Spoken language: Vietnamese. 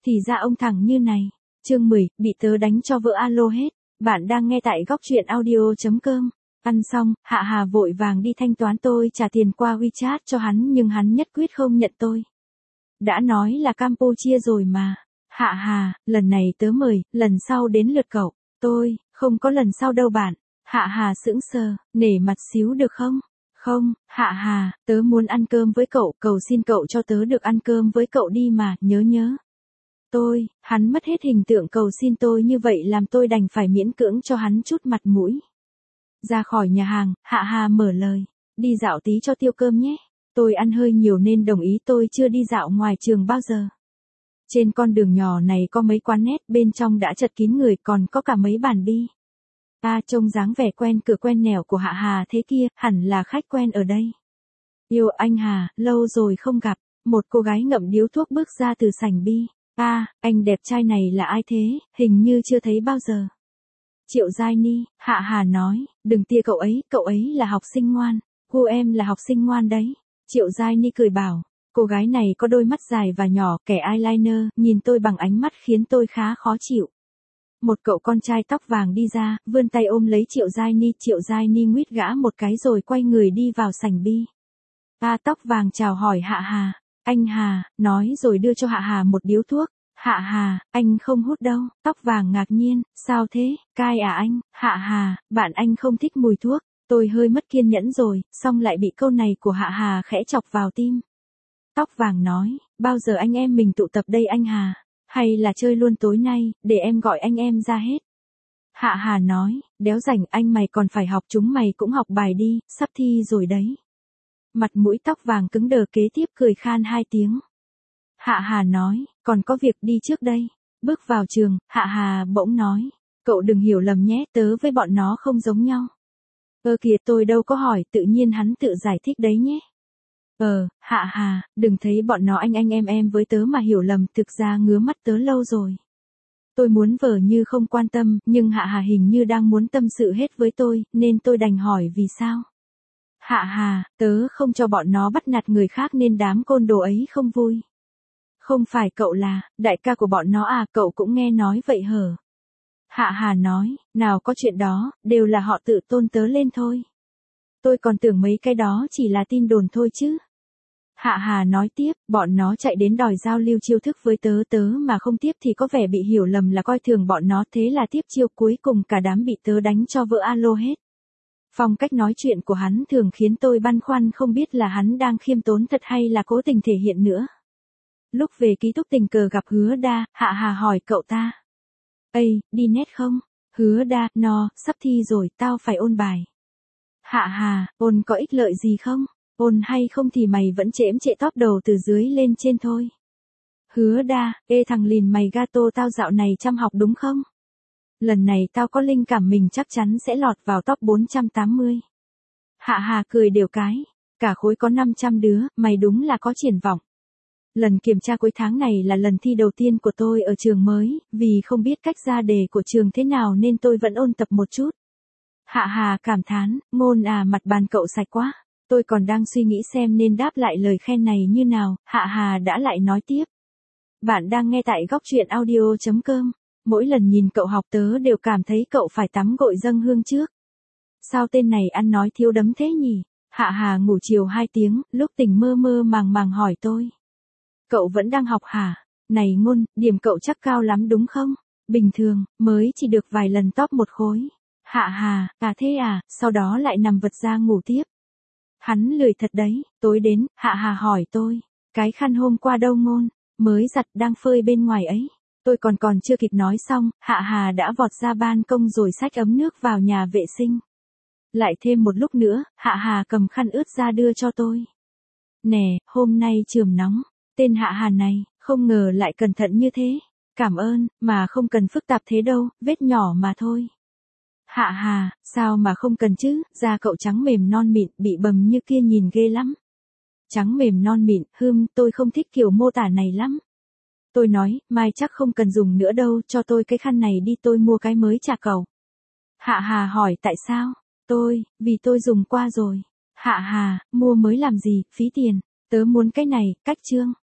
Thì ra ông thằng như này. Chương 10, bị tớ đánh cho vỡ alo hết. Bạn đang nghe tại góc truyện audio.com. Ăn xong, Hạ Hà vội vàng đi thanh toán, tôi trả tiền qua WeChat cho hắn nhưng hắn nhất quyết không nhận tôi. Đã nói là Campuchia rồi mà. Hạ Hà, lần này tớ mời, lần sau đến lượt cậu. Tôi, không có lần sau đâu bạn. Hạ Hà sững sờ, nể mặt xíu được không? Không, Hạ Hà, tớ muốn ăn cơm với cậu, cầu xin cậu cho tớ được ăn cơm với cậu đi mà, nhớ. Hắn mất hết hình tượng cầu xin tôi như vậy làm tôi đành phải miễn cưỡng cho hắn chút mặt mũi. Ra khỏi nhà hàng, Hạ Hà mở lời, đi dạo tí cho tiêu cơm nhé. Tôi ăn hơi nhiều nên đồng ý, tôi chưa đi dạo ngoài trường bao giờ. Trên con đường nhỏ này có mấy quán net, bên trong đã chật kín người, còn có cả mấy bàn bi. Trông dáng vẻ quen cửa quen nẻo của Hạ Hà thế kia, hẳn là khách quen ở đây. Yêu anh Hà, lâu rồi không gặp. Một cô gái ngậm điếu thuốc bước ra từ sảnh bi. Anh đẹp trai này là ai thế, hình như chưa thấy bao giờ. Triệu Giai Ni, Hạ Hà nói, đừng tia cậu ấy là học sinh ngoan. Cô em là học sinh ngoan đấy. Triệu Giai Ni cười bảo, cô gái này có đôi mắt dài và nhỏ, kẻ eyeliner, nhìn tôi bằng ánh mắt khiến tôi khá khó chịu. Một cậu con trai tóc vàng đi ra, vươn tay ôm lấy Triệu Giai Ni nguýt gã một cái rồi quay người đi vào sảnh bi. Tóc vàng chào hỏi Hạ Hà, anh Hà, nói rồi đưa cho Hạ Hà một điếu thuốc. Hạ Hà, anh không hút đâu. Tóc vàng ngạc nhiên, sao thế, cai à anh? Hạ Hà, bạn anh không thích mùi thuốc. Tôi hơi mất kiên nhẫn rồi, xong lại bị câu này của Hạ Hà khẽ chọc vào tim. Tóc vàng nói, bao giờ anh em mình tụ tập đây anh Hà? Hay là chơi luôn tối nay, để em gọi anh em ra hết. Hạ Hà nói, đéo rảnh, anh mày còn phải học, chúng mày cũng học bài đi, sắp thi rồi đấy. Mặt mũi tóc vàng cứng đờ, kế tiếp cười khan 2 tiếng. Hạ Hà nói, còn có việc đi trước đây. Bước vào trường, Hạ Hà bỗng nói, cậu đừng hiểu lầm nhé, tớ với bọn nó không giống nhau. Kìa, tôi đâu có hỏi, tự nhiên hắn tự giải thích đấy nhé. Hạ Hà, đừng thấy bọn nó anh em với tớ mà hiểu lầm, thực ra ngứa mắt tớ lâu rồi. Tôi muốn vờ như không quan tâm, nhưng Hạ Hà hình như đang muốn tâm sự hết với tôi, nên tôi đành hỏi vì sao. Hạ Hà, tớ không cho bọn nó bắt nạt người khác nên đám côn đồ ấy không vui. Không phải cậu là đại ca của bọn nó à, cậu cũng nghe nói vậy hở? Hạ Hà nói, nào có chuyện đó, đều là họ tự tôn tớ lên thôi. Tôi còn tưởng mấy cái đó chỉ là tin đồn thôi chứ. Hạ Hà nói tiếp, bọn nó chạy đến đòi giao lưu chiêu thức với tớ mà không tiếp thì có vẻ bị hiểu lầm là coi thường bọn nó, thế là tiếp chiêu, cuối cùng cả đám bị tớ đánh cho vỡ alo hết. Phong cách nói chuyện của hắn thường khiến tôi băn khoăn, không biết là hắn đang khiêm tốn thật hay là cố tình thể hiện nữa. Lúc về ký túc tình cờ gặp Hứa Đa, Hạ Hà hỏi cậu ta. Đi net không? Hứa Đa, sắp thi rồi, tao phải ôn bài. Hạ Hà, ôn có ích lợi gì không? Ôn hay không thì mày vẫn chễm chệ top đầu từ dưới lên trên thôi. Hứa Đa, thằng lìn mày gato, tao dạo này chăm học đúng không? Lần này tao có linh cảm mình chắc chắn sẽ lọt vào top 480. Hạ Hà cười đều cái. Cả khối có 500 đứa, mày đúng là có triển vọng. Lần kiểm tra cuối tháng này là lần thi đầu tiên của tôi ở trường mới, vì không biết cách ra đề của trường thế nào nên tôi vẫn ôn tập một chút. Hạ Hà cảm thán, Ngôn à, mặt bàn cậu sạch quá. Tôi còn đang suy nghĩ xem nên đáp lại lời khen này như nào, Hạ Hà đã lại nói tiếp. Bạn đang nghe tại góc truyện audio.com. Mỗi lần nhìn cậu học tớ đều cảm thấy cậu phải tắm gội dâng hương trước. Sao tên này ăn nói thiếu đấm thế nhỉ? Hạ Hà ngủ chiều 2 tiếng, lúc tỉnh mơ mơ màng màng hỏi tôi. Cậu vẫn đang học hả? Này Ngôn, điểm cậu chắc cao lắm đúng không? Bình thường, mới chỉ được vài lần top 1 khối. Hạ Hà, thế à, sau đó lại nằm vật ra ngủ tiếp. Hắn lười thật đấy, tối đến, Hạ Hà hỏi tôi. Cái khăn hôm qua đâu Ngôn? Mới giặt đang phơi bên ngoài ấy. Tôi còn chưa kịp nói xong, Hạ Hà đã vọt ra ban công rồi xách ấm nước vào nhà vệ sinh. Lại thêm một lúc nữa, Hạ Hà cầm khăn ướt ra đưa cho tôi. Nè, hôm nay trường nóng. Tên Hạ Hà này, không ngờ lại cẩn thận như thế. Cảm ơn, mà không cần phức tạp thế đâu, vết nhỏ mà thôi. Hạ Hà, sao mà không cần chứ, da cậu trắng mềm non mịn, bị bầm như kia nhìn ghê lắm. Trắng mềm non mịn, tôi không thích kiểu mô tả này lắm. Tôi nói, mai chắc không cần dùng nữa đâu, cho tôi cái khăn này đi, tôi mua cái mới trả cậu. Hạ Hà hỏi tại sao? Vì tôi dùng qua rồi. Hạ Hà, mua mới làm gì, phí tiền. Tớ muốn cái này, cách trương.